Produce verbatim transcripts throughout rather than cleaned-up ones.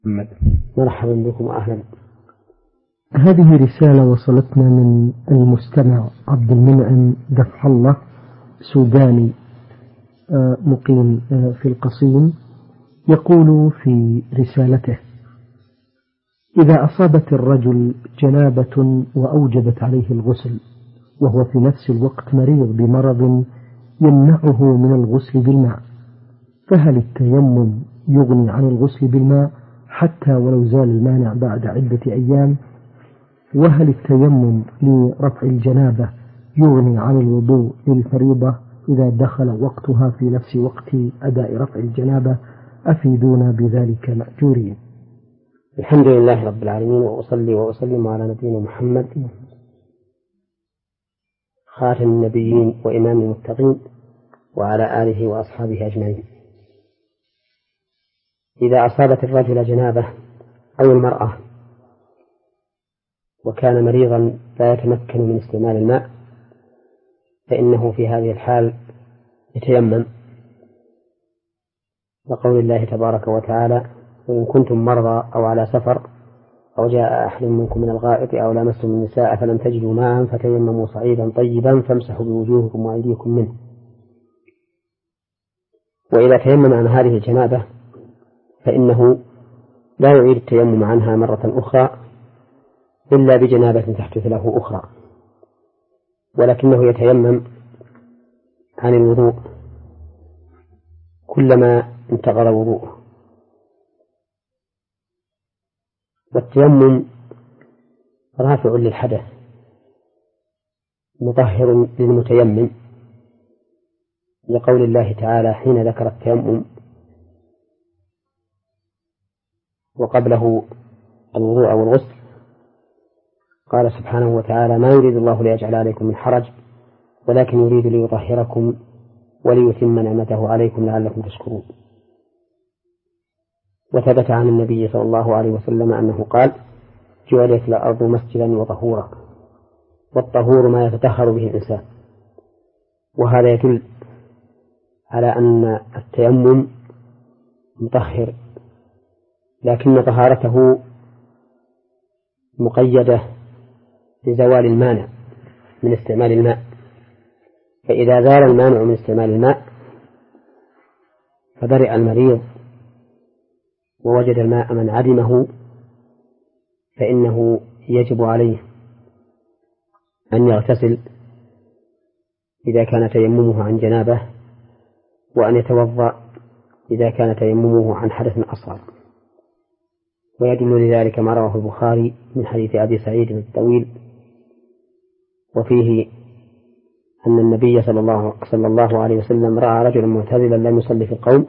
محمد. مرحبا بكم وأهلا. هذه رسالة وصلتنا من المستمع عبد المنعم دفع الله، سوداني مقيم في القصيم. يقول في رسالته: إذا أصابت الرجل جنابة وأوجبت عليه الغسل وهو في نفس الوقت مريض بمرض يمنعه من الغسل بالماء، فهل التيمم يغني عن الغسل بالماء حتى ولو زال المانع بعد عدة أيام؟ وهل التيمم لرفع الجنابة يغني عن الوضوء للفريضة إذا دخل وقتها في نفس وقت أداء رفع الجنابة؟ أفيدونا بذلك مأجورين. الحمد لله رب العالمين، وأصلي وأسلم على نبينا محمد خاتم النبيين وإمام المتقين وعلى آله وأصحابه أجمعين. إذا أصابت الرجل جنابة أو المرأة وكان مريضا لا يتمكن من استعمال الماء، فإنه في هذه الحال يتيمم، لقول الله تبارك وتعالى: وإن كنتم مرضى أو على سفر أو جاء أحد منكم من الغائط أو لامستم النساء فلم تجدوا ماء فتيمموا صعيدا طيبا فامسحوا بوجوهكم وأيديكم منه. وإذا تيمم عن هذه الجنابة فإنه لا يعيد التيمم عنها مرة أخرى إلا بجنابة تحدث له أخرى، ولكنه يتيمم عن الوضوء كلما انتقض وضوءه. والتيمم رافع للحدث مطهر للمتيمم، لقول الله تعالى حين ذكر التيمم وقبله الوضوء والغسل قال سبحانه وتعالى: ما يريد الله ليجعل عليكم من حرج ولكن يريد ليطهركم وليتم نعمته عليكم لعلكم تشكرون. وثبت عن النبي صلى الله عليه وسلم أنه قال: جعلت الأرض مسجدا وطهورا، والطهور ما يتطهر به الإنسان. وهذا يدل على أن التيمم مطهر، لكن طهارته مقيدة بزوال المانع من استعمال الماء، فإذا زال المانع من استعمال الماء فبرئ المريض ووجد الماء من عدمه، فإنه يجب عليه أن يغتسل إذا كان تيممه عن جنابه، وأن يتوضأ إذا كان تيممه عن حدث أصغر. ويدل لذلك ما رواه البخاري من حديث أبي سعيد الطويل، وفيه أن النبي صلى الله, صلى الله عليه وسلم رأى رجلا معتزلا لم يصلي في القوم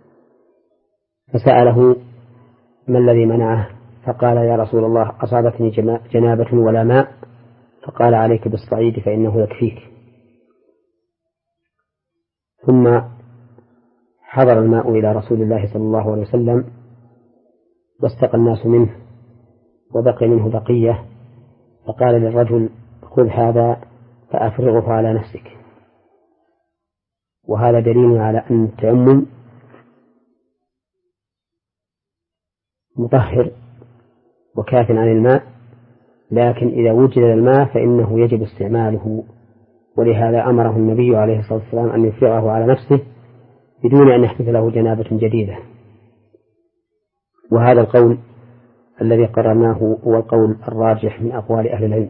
فسأله: ما الذي منعه؟ فقال: يا رسول الله، أصابتني جنابة ولا ماء. فقال: عليك بالصعيد فإنه يكفيك. ثم حضر الماء إلى رسول الله صلى الله عليه وسلم واستقى الناس منه وبقي منه بقية، فقال للرجل: خذ هذا فأفرغه على نفسك. وهذا دليل على أن التيمم مطهر وكاف عن الماء، لكن إذا وجد الماء فإنه يجب استعماله، ولهذا أمره النبي عليه الصلاة والسلام أن يفرغه على نفسه بدون أن يحدث له جنابة جديدة. وهذا القول الذي قررناه هو القول الراجح من أقوال أهل العلم.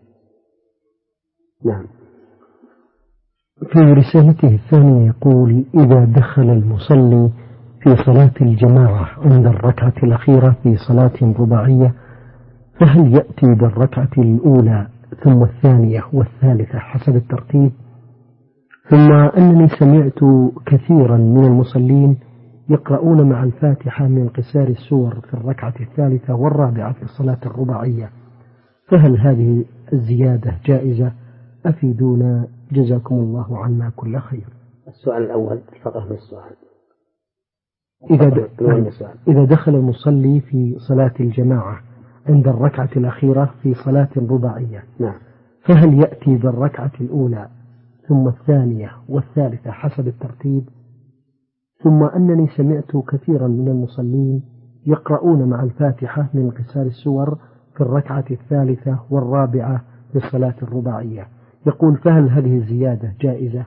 نعم. في رسالته الثانية يقول: إذا دخل المصلي في صلاة الجماعة عند الركعة الأخيرة في صلاة رباعية، فهل يأتي بالركعة الأولى ثم الثانية والثالثة حسب الترتيب؟ ثم أنني سمعت كثيرا من المصلين يقرؤون مع الفاتحة من قصار السور في الركعة الثالثة والرابعة في الصلاة الرباعية، فهل هذه الزيادة جائزة؟ أفيدونا جزاكم الله عنا كل خير. السؤال الأول الفقه من السؤال. إذا, إذا دخل المصلي في صلاة الجماعة عند الركعة الأخيرة في صلاة رباعية، نعم، فهل يأتي بالركعة الأولى ثم الثانية والثالثة حسب الترتيب؟ ثم أنني سمعت كثيرا من المصلين يقرؤون مع الفاتحة من قصار السور في الركعة الثالثة والرابعة للصلاة الرباعية. يقول فهل هذه الزيادة جائزة؟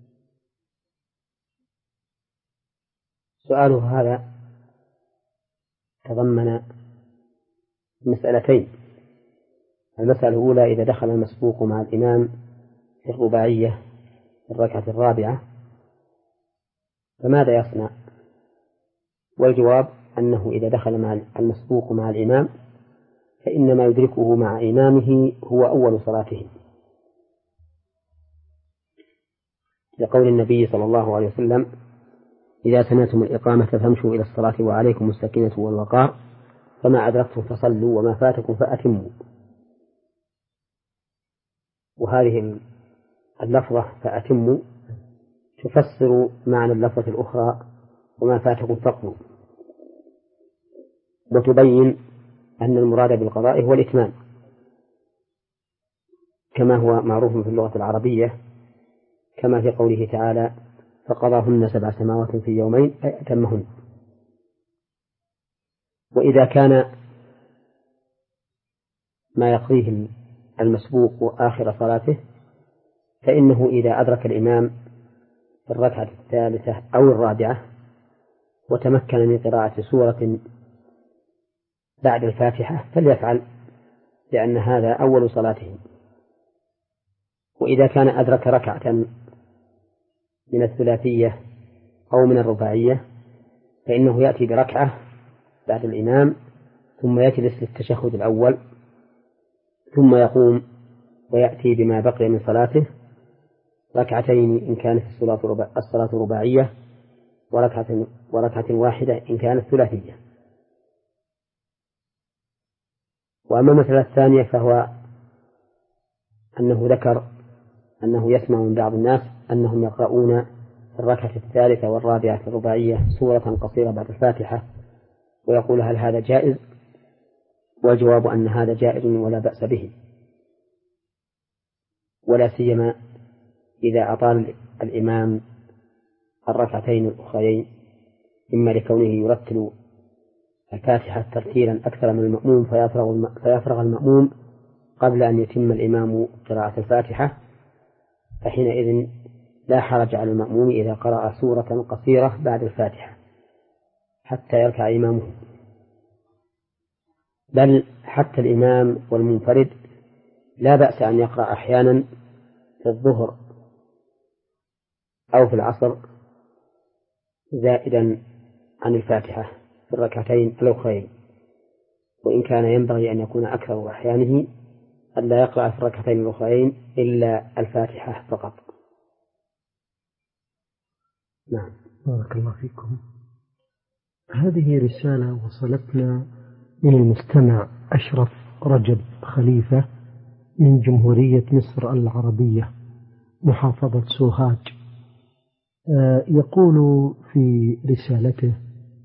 سؤاله هذا تضمن مسألتين. المسألة الأولى: إذا دخل المسبوق مع الإمام في الرباعية في الركعة الرابعة فماذا يصنع؟ والجواب أنه إذا دخل مع المسبوق مع الإمام فإنما يدركه مع إمامه هو أول صلاته، لقول النبي صلى الله عليه وسلم: إذا سمعتم الإقامة فامشوا إلى الصلاة وعليكم السكينة والوقار، فما أدركتم فصلوا وما فاتكم فأتموا. وهذه اللفظة فأتموا تفسر معنى اللفظة الأخرى وما فاتكم فقضوا، وتبين أن المراد بالقضاء هو الإتمام، كما هو معروف في اللغة العربية، كما في قوله تعالى: فقضاهن سبع سماوات في يومين أي أتمهن. وإذا كان ما يقضيه المسبوق آخر صلاته فإنه إذا أدرك الإمام في الركعة الثالثة أو الرابعة وتمكن من قراءة سورة بعد الفاتحة فليفعل، لأن هذا أول صلاته. وإذا كان أدرك ركعة من الثلاثية أو من الرباعية فإنه يأتي بركعة بعد الإمام ثم يجلس للتشهد الأول ثم يقوم ويأتي بما بقي من صلاته ركعتين إن كانت الصلاة رباعية وركعة, وركعة واحدة إن كانت ثلاثية. وأما المسألة الثانية فهو أنه ذكر أنه يسمع من بعض الناس أنهم يقرؤون في الركعة الثالثة والرابعة الرباعية سورة قصيرة بعد الفاتحة، ويقول: هل هذا جائز؟ والجواب أن هذا جائز ولا بأس به، ولا سيما إذا أطال الإمام الركعتين الأخرين، إما لكونه يرتل الفاتحة ترتيلا أكثر من المأموم فيفرغ, فيفرغ المأموم قبل أن يتم الإمام قراءة الفاتحة، فحينئذ لا حرج على المأموم إذا قرأ سورة قصيرة بعد الفاتحة حتى يركع إمامه، بل حتى الإمام والمنفرد لا بأس أن يقرأ أحيانا في الظهر أو في العصر زائدا عن الفاتحة في الركعتين الأخرين، وإن كان ينبغي أن يكون أكثر أحيانه أن لا يقرأ في الركعتين الأخرين إلا الفاتحة فقط. نعم. بارك الله فيكم. هذه رسالة وصلتنا من المستمع أشرف رجب خليفة من جمهورية مصر العربية محافظة سوهاج. يقول في رسالته: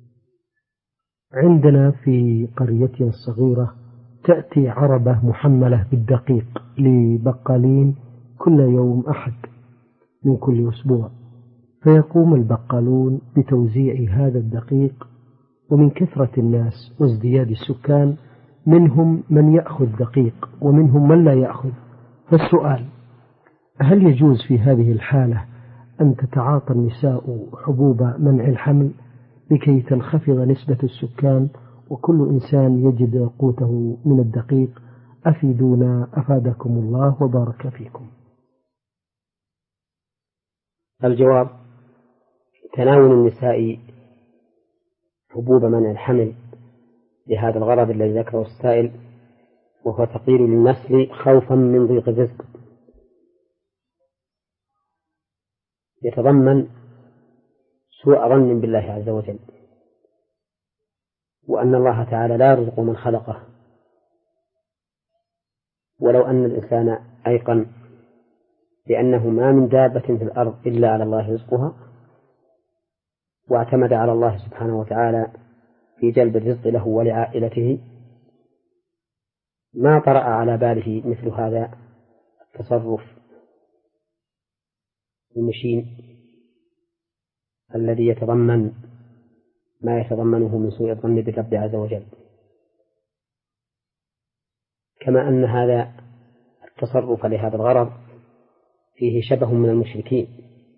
عندنا في قريتنا الصغيرة تأتي عربة محملة بالدقيق لبقالين كل يوم أحد من كل أسبوع، فيقوم البقالون بتوزيع هذا الدقيق، ومن كثرة الناس وازدياد السكان منهم من يأخذ دقيق ومنهم من لا يأخذ. فالسؤال: هل يجوز في هذه الحالة أن تتعاطى النساء حبوب منع الحمل لكي تنخفض نسبة السكان وكل إنسان يجد قوته من الدقيق؟ أفيدونا أفادكم الله وبارك فيكم. الجواب: تناول النساء حبوب منع الحمل لهذا الغرض الذي ذكره السائل، وهو تقليل للنسل خوفا من ضيق الرزق، يتضمن سوء ظن بالله عز وجل، وأن الله تعالى لا يرزق من خلقه. ولو أن الإنسان أيقن بأنه ما من دابة في الأرض إلا على الله رزقها، واعتمد على الله سبحانه وتعالى في جلب الرزق له ولعائلته، ما طرأ على باله مثل هذا التصرف المشين الذي يتضمن ما يتضمنه من سوء الظن بالرب عز وجل. كما أن هذا التصرف لهذا الغرض فيه شبه من المشركين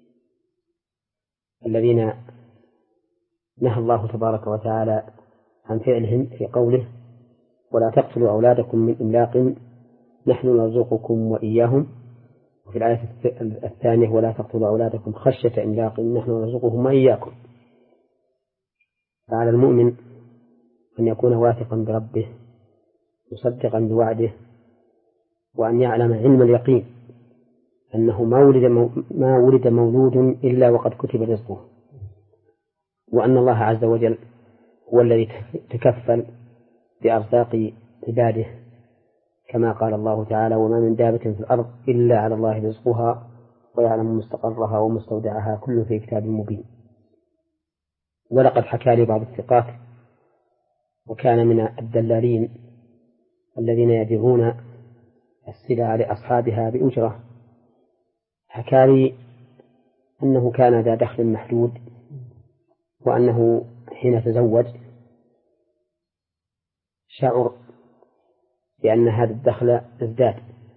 الذين نهى الله تبارك وتعالى عن فعلهم في قوله: ولا تقتلوا أولادكم من إملاق نحن نرزقكم وإياهم، وفي الآية الثانية: ولا تقتلوا أولادكم خشية إملاق نحن نرزقهم وإياكم. فعلى المؤمن أن يكون واثقا بربه مصدقا بوعده، وأن يعلم علم اليقين أنه ما ولد, ما ولد مولود إلا وقد كتب رزقه، وأن الله عز وجل هو الذي تكفل بأرزاق عباده، كما قال الله تعالى: وما من دابة في الأرض إلا على الله رزقها ويعلم مستقرها ومستودعها كل في كتاب مبين. ولقد حكى لي بعض الثقات وكان من الدلالين الذين يبيعون السلع لأصحابها بأجرة، حكى لي أنه كان ذا دخل محدود، وأنه حين تزوج شعر بأن هذا الدخل ازداد،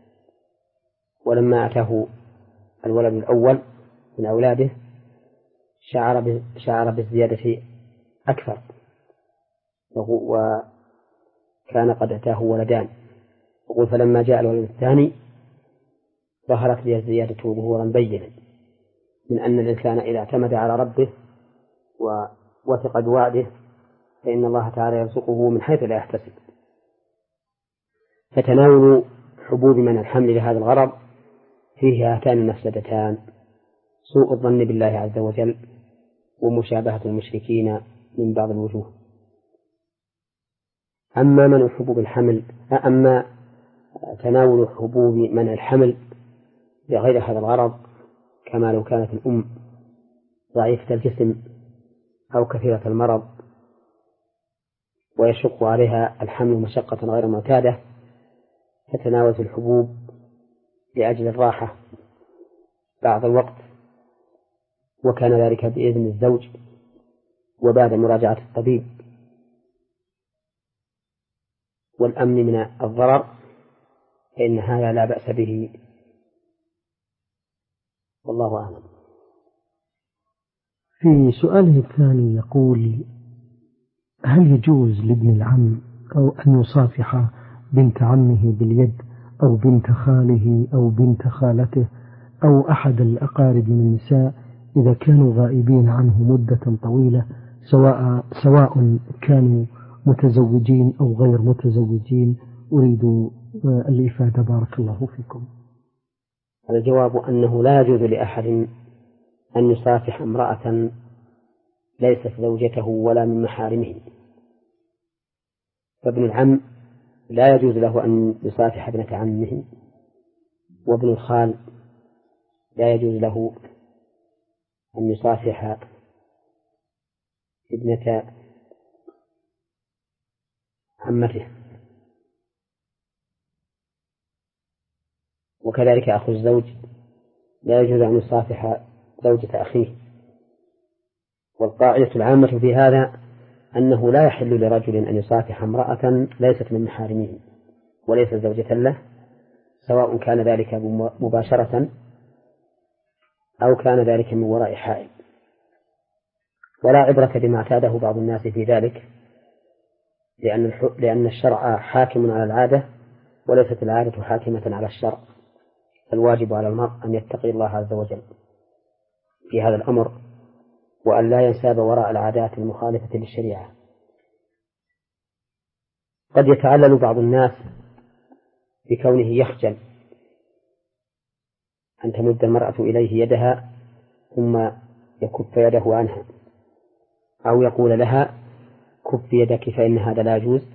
ولما أتاه الولد الأول من أولاده شعر شعر بالزيادة أكثر، وكان قد أتاه ولدان. يقول: فلما جاء الولد الثاني ظهرت لي الزيادة ظهورا بينا من أن الإنسان إذا اعتمد على ربه ووثق بوعده فإن الله تعالى يرزقه من حيث لا يحتسب. فتناول حبوب من الحمل لهذا الغرض فيه هاتان المفسدتان: سوء الظن بالله عز وجل، ومشابهة المشركين من بعض الوجوه. أما من حبوب الحمل أما تناول حبوب من الحمل لغير هذا الغرض، كما لو كانت الأم ضعيفة الجسم أو كثيرة المرض ويشق عليها الحمل مشقة غير معتادة، فتناولت الحبوب لأجل الراحة بعض الوقت، وكان ذلك بإذن الزوج وبعد مراجعة الطبيب والأمن من الضرر، فإن هذا لا بأس به، والله أعلم. في سؤاله الثاني يقول: هل يجوز لابن العم أو أن يصافح بنت عمه باليد أو بنت خاله أو بنت خالته أو أحد الأقارب من النساء إذا كانوا غائبين عنه مدة طويلة، سواء سواء كانوا متزوجين أو غير متزوجين؟ أريد الإفادة بارك الله فيكم. الجواب أنه لا يجوز لأحد أن يصافح امرأة ليست زوجته ولا من محارمه، فابن العم لا يجوز له أن يصافح ابنة عمه، وابن الخال لا يجوز له أن يصافح ابنة عمته، وكذلك أخو الزوج لا يجوز أن يصافح زوجة أخيه. والقاعدة العامة في هذا أنه لا يحل لرجل أن يصافح امرأة ليست من محارمه وليست زوجة له، سواء كان ذلك مباشرة أو كان ذلك من وراء حائل. ولا عبرة بما اعتاده بعض الناس في ذلك، لأن لأن الشرع حاكم على العادة وليست العادة حاكمة على الشرع. الواجب على المرء أن يتقي الله عز وجل في هذا الأمر، وأن لا ينساب وراء العادات المخالفة للشريعة. قد يتعلل بعض الناس بكونه يخجل أن تمد المرأة إليه يدها ثم يكف يده عنها، أو يقول لها: كف يدك فإن هذا لا يجوز.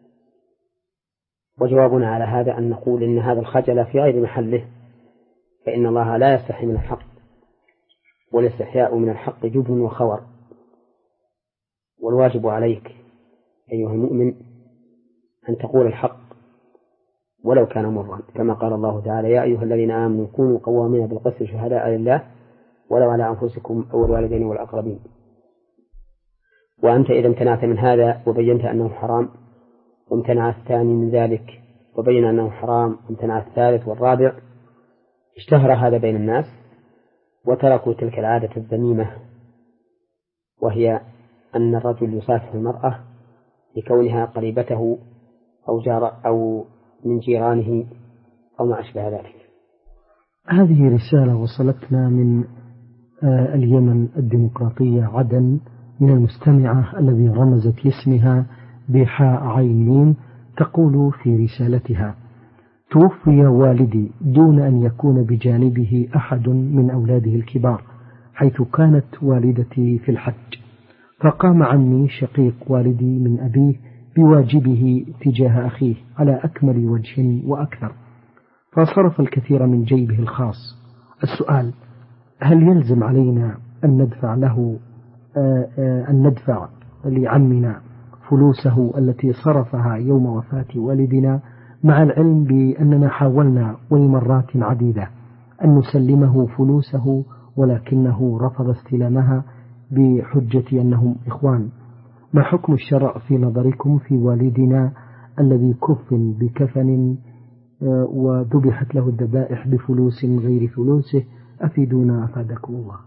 وجوابنا على هذا أن نقول إن هذا الخجل في غير محله، فإن الله لا يستحي من الحق، والاستحياء من الحق جبن وخور. والواجب عليك أيها المؤمن أن تقول الحق ولو كان مرا، كما قال الله تعالى: يا أيها الذين آمنوا كونوا قوامين بالقسط شهداء لله ولو على أنفسكم أو الوالدين والأقربين. وأنت إذا امتنعت من هذا وبينت أنه حرام، وامتنع الثاني من ذلك وبين أنه حرام، وامتنع الثالث والرابع، اشتهر هذا بين الناس وتركوا تلك العادة الذميمة، وهي أن الرجل يصافح المرأة لكونها قريبته أو جار أو من جيرانه أو ما أشبه ذلك. هذه رسالة وصلتنا من اليمن الديمقراطية عدن من المستمعة الذي رمزت لاسمها بحاء عين، تقول في رسالتها: توفي والدي دون أن يكون بجانبه أحد من أولاده الكبار، حيث كانت والدتي في الحج، فقام عمي شقيق والدي من أبيه بواجبه تجاه أخيه على أكمل وجه وأكثر، فصرف الكثير من جيبه الخاص. السؤال: هل يلزم علينا أن ندفع له أن ندفع لعمنا فلوسه التي صرفها يوم وفاة والدنا، مع العلم بأننا حاولنا ولمرات عديدة أن نسلمه فلوسه ولكنه رفض استلامها بحجة أنهم إخوان؟ ما حكم الشرع في نظركم في والدنا الذي كفن بكفن وذبحت له الذبائح بفلوس غير فلوسه؟ أفيدونا أفادكم الله.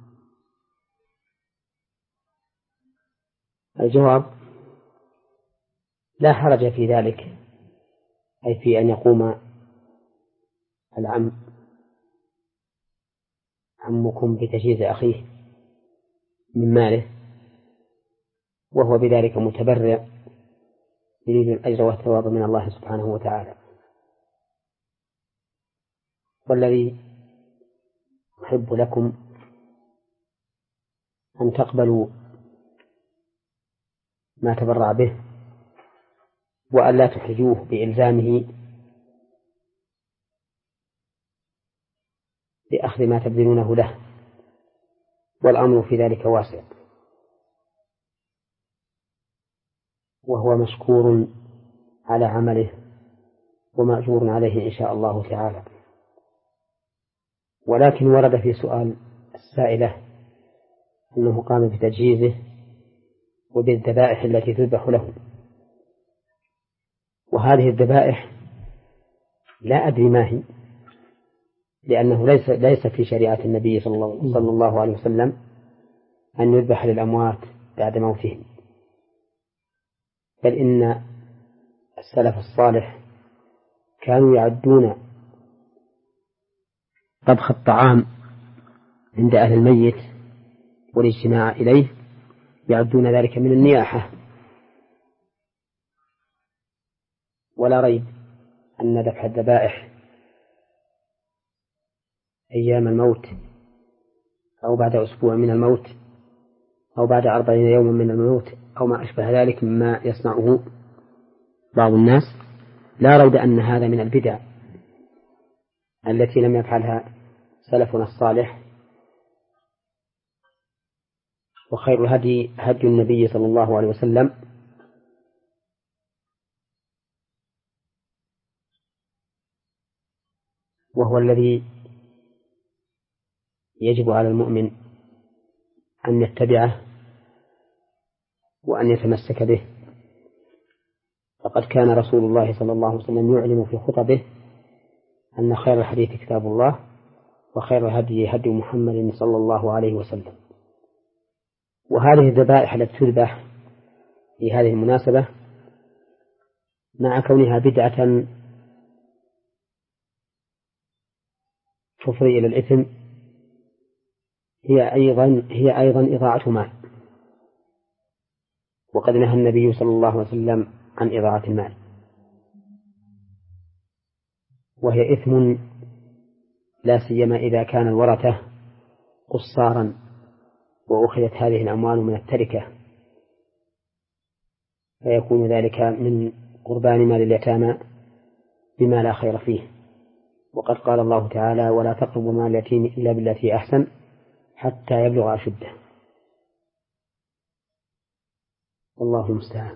الجواب: لا حرج في ذلك، أي في أن يقوم العم عمكم بتجهيز أخيه من ماله وهو بذلك متبرع يريد الأجر والثواب من الله سبحانه وتعالى. والذي أحب لكم أن تقبلوا ما تبرع به، وأن لا تحرجوه بإلزامه بأخذ ما تبذلونه له، والأمر في ذلك واسع، وهو مشكور على عمله ومأجور عليه إن شاء الله تعالى. ولكن ورد في سؤال السائلة أنه قام بتجهيزه وبالذبائح التي تذبح له، وهذه الذبائح لا أدري ما هي، لأنه ليس ليس في شريعة النبي صلى الله عليه وسلم أن يذبح للأموات بعد موتهم، بل إن السلف الصالح كانوا يعدون طبخ الطعام عند أهل الميت والاجتماع إليه، يعدون ذلك من النياحة. ولا ريب أن ذبح الذبائح أيام الموت أو بعد أسبوع من الموت أو بعد أربعين يوما من الموت أو ما أشبه ذلك مما يصنعه بعض الناس، لا ريب أن هذا من البدع التي لم يفعلها سلفنا الصالح. وخير الهدي هدي النبي صلى الله عليه وسلم، وهو الذي يجب على المؤمن أن يتبعه وأن يتمسك به. فقد كان رسول الله صلى الله عليه وسلم يعلن في خطبه أن خير الحديث كتاب الله وخير الهدي هدي محمد صلى الله عليه وسلم. وهذه الذبائح التي تذبح في هذه المناسبة مع كونها بدعة تفضي إلى الإثم هي أيضا هي أيضا إضاعة مال، وقد نهى النبي صلى الله عليه وسلم عن إضاعة المال، وهي إثم لا سيما إذا كان الورثة قصارا وأخذت هذه الأموال من التركة، فيكون ذلك من قربان مال اليتامى بما لا خير فيه. وقد قال الله تعالى: ولا تقربوا مال اليتيم إلا بالتي أحسن حتى يبلغ أشده. والله المستعان.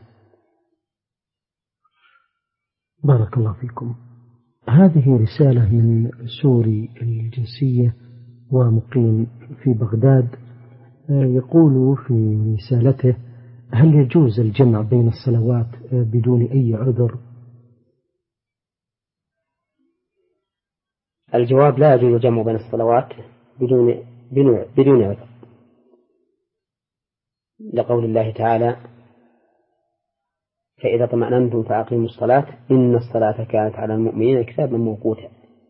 بارك الله فيكم. هذه رسالة من سوري الجنسية ومقيم في بغداد، يقول في رسالته: هل يجوز الجمع بين الصلوات بدون أي عذر؟ الجواب: لا يجوز الجمع بين الصلوات بدون بدون عذر، لقول الله تعالى: فإذا طمأننتم فأقيموا الصلاة إن الصلاة كانت على المؤمنين كتابا موقوتا.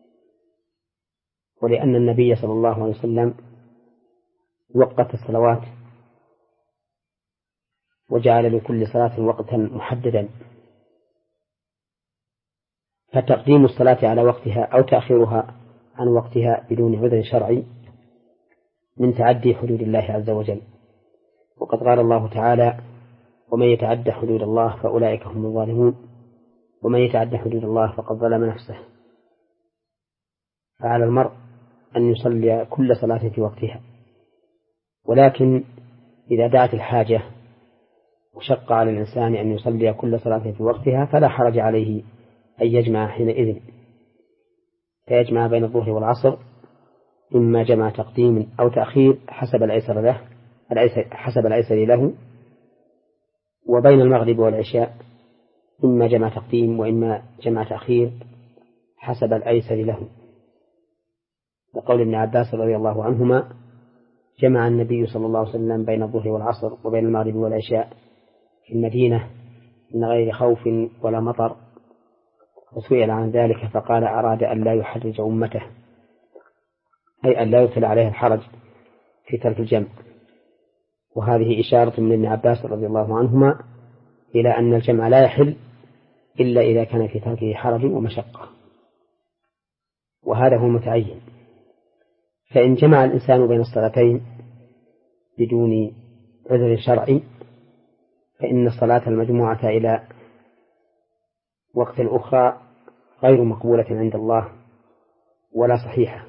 ولأن النبي صلى الله عليه وسلم وقت الصلوات وجعل لكل صلاة وقتا محددا، فتقديم الصلاة على وقتها أو تأخيرها عن وقتها بدون عذر شرعي من تعدي حدود الله عز وجل. وقد قال الله تعالى: ومن يتعد حدود الله فأولئك هم الظالمون ومن يتعد حدود الله فقد ظلم نفسه. فعلى المرء أن يصلي كل صلاة في وقتها، ولكن إذا دعت الحاجة وشق على الإنسان أن يصلي كل صلاة في وقتها فلا حرج عليه أن يجمع حينئذ، فيجمع بين الظهر والعصر، إما جمع تقديم أو تأخير حسب الأيسر له حسب الأيسر له، وبين المغرب والعشاء إما جمع تقديم وإما جمع تأخير حسب الأيسر له، لقول ابن عباس رضي الله عنهما: جمع النبي صلى الله عليه وسلم بين الظهر والعصر وبين المغرب والعشاء في المدينة من غير خوف ولا مطر، وسئل عن ذلك فقال: أراد أن لا يحرج أمته، أي أن لا يدخل عليه الحرج في ترك الجمع. وهذه إشارة من ابن عباس رضي الله عنهما إلى أن الجمع لا يحل إلا إذا كان في تركه حرج ومشقة، وهذا هو متعين. فإن جمع الإنسان بين الصلاتين بدون عذر شرعي فإن الصلاة المجموعة إلى وقت أخرى غير مقبولة عند الله ولا صحيحة،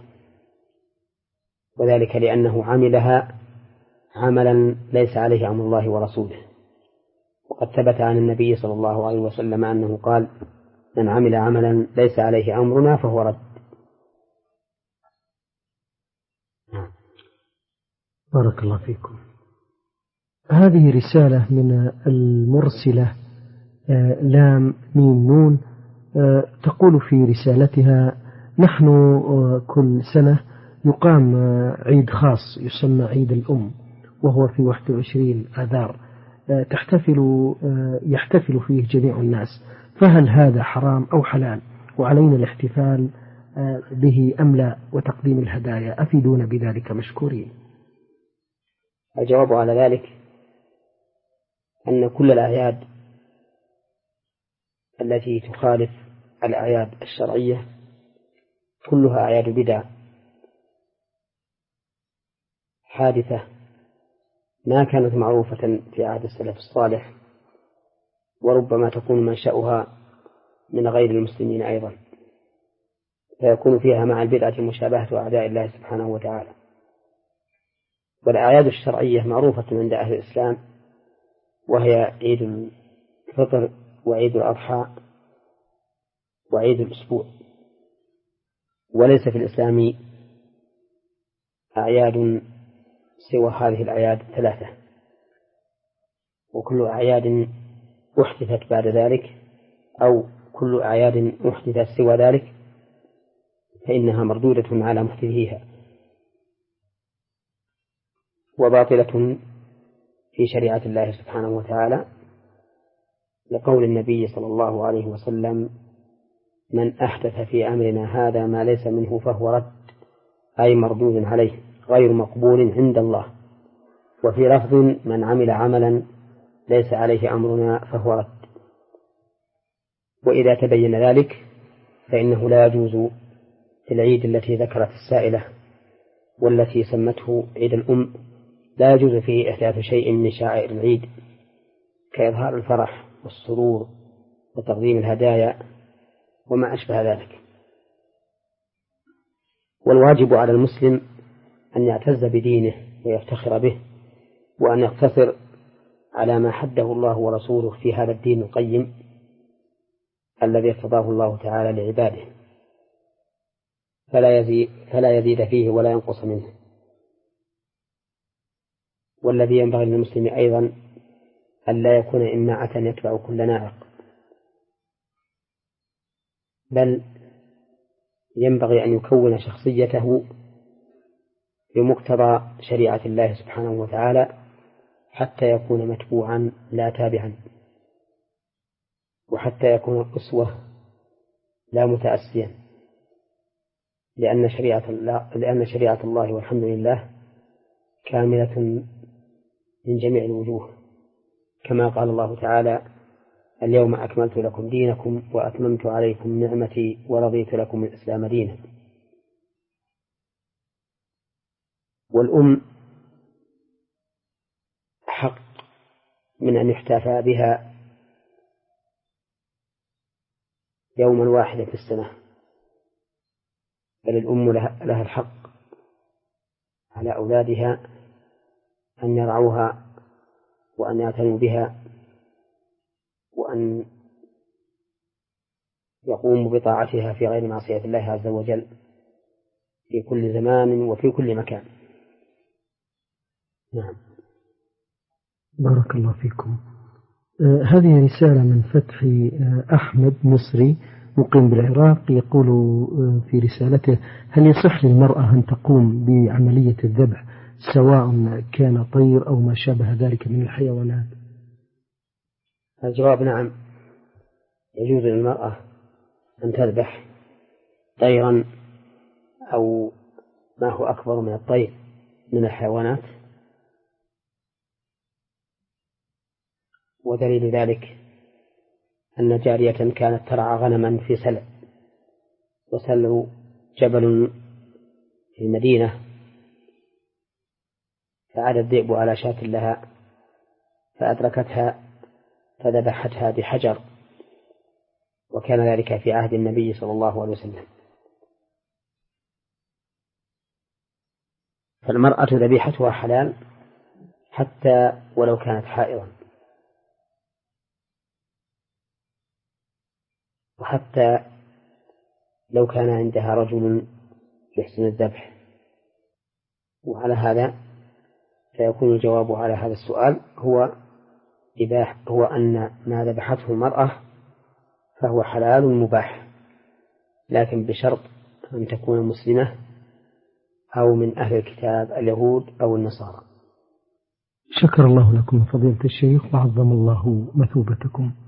وذلك لأنه عملها عملا ليس عليه أمر الله ورسوله. وقد ثبت عن النبي صلى الله عليه وسلم أنه قال: من عمل عملا ليس عليه أمرنا فهو رد. بارك الله فيكم. هذه رسالة من المرسلة لام ميم نون، تقول في رسالتها: نحن كل سنة يقام عيد خاص يسمى عيد الأم، وهو في واحد وعشرين آذار، تحتفل يحتفل فيه جميع الناس، فهل هذا حرام أو حلال؟ وعلينا الاحتفال به أم لا؟ وتقديم الهدايا، أفيدونا بذلك مشكورين. الجواب على ذلك أن كل الأعياد التي تخالف الأعياد الشرعية كلها أعياد بدع حادثة ما كانت معروفة في عهد السلف الصالح، وربما تكون منشأها من غير المسلمين أيضا، فيكون فيها مع البدعة مشابهة أعداء الله سبحانه وتعالى. والأعياد الشرعية معروفة عند أهل الإسلام، وهي عيد الفطر وعيد الأضحى وعيد الأسبوع، وليس في الإسلام أعياد سوى هذه الأعياد الثلاثة، وكل أعياد أحدثت بعد ذلك أو كل أعياد أحدثت سوى ذلك فإنها مردودة على محدثيها وباطلة في شريعة الله سبحانه وتعالى، لقول النبي صلى الله عليه وسلم: من أحدث في أمرنا هذا ما ليس منه فهو رد، أي مردود عليه غير مقبول عند الله. وفي لفظ: من عمل عملا ليس عليه أمرنا فهو رد. وإذا تبين ذلك فإنه لا يجوز في العيد التي ذكرت السائلة والتي سمته عيد الأم، لا يجوز فيه إحداث شيء من شعائر العيد كإظهار الفرح والسرور وتقديم الهدايا وما أشبه ذلك. والواجب على المسلم أن يعتز بدينه ويفتخر به، وأن يقتصر على ما حده الله ورسوله في هذا الدين القيم الذي ارتضاه الله تعالى لعباده، فلا يزيد, فلا يزيد فيه ولا ينقص منه. والذي ينبغي للمسلم أيضا ألا يكون إماعة يتبع كل ناعق، بل ينبغي أن يكون شخصيته بمقتضى شريعة الله سبحانه وتعالى حتى يكون متبوعا لا تابعا، وحتى يكون أسوة لا متأسيا، لأن شريعة الله, لأن شريعة الله والحمد لله كاملة من جميع الوجوه، كما قال الله تعالى: اليوم أكملت لكم دينكم وأتممت عليكم نعمتي ورضيت لكم الإسلام دينا. والأم حق من أن يحتفى بها يوما واحدا في السنة، بل الأم لها الحق على أولادها أن يرعوها وأن يعتنوا بها وأن يقوموا بطاعتها في غير معصية الله عز وجل في كل زمان وفي كل مكان. نعم. بارك الله فيكم. آه هذه رسالة من فتحي آه أحمد مصري مقيم بالعراق، يقول آه في رسالته: هل يصح للمرأة أن تقوم بعملية الذبح سواء كان طير أو ما شابه ذلك من الحيوانات؟ الجواب نعم، يجوز للمرأة أن تذبح طيرا أو ما هو أكبر من الطير من الحيوانات، ودليل ذلك أن جارية كانت ترعى غنما في سلع، وسلع جبل في المدينة، فعاد الذئب على شاة لها فأدركتها فذبحتها بحجر، وكان ذلك في عهد النبي صلى الله عليه وسلم. فالمرأة ذبيحتها حلال حتى ولو كانت حائضا، وحتى لو كان عندها رجل يحسن الذبح. وعلى هذا فيكون الجواب على هذا السؤال هو إباح، هو أن ما ذبحته المرأة فهو حلال مباح، لكن بشرط أن تكون مسلمة أو من أهل الكتاب اليهود أو النصارى. شكر الله لكم فضيلة الشيخ وعظم الله مثوبتكم.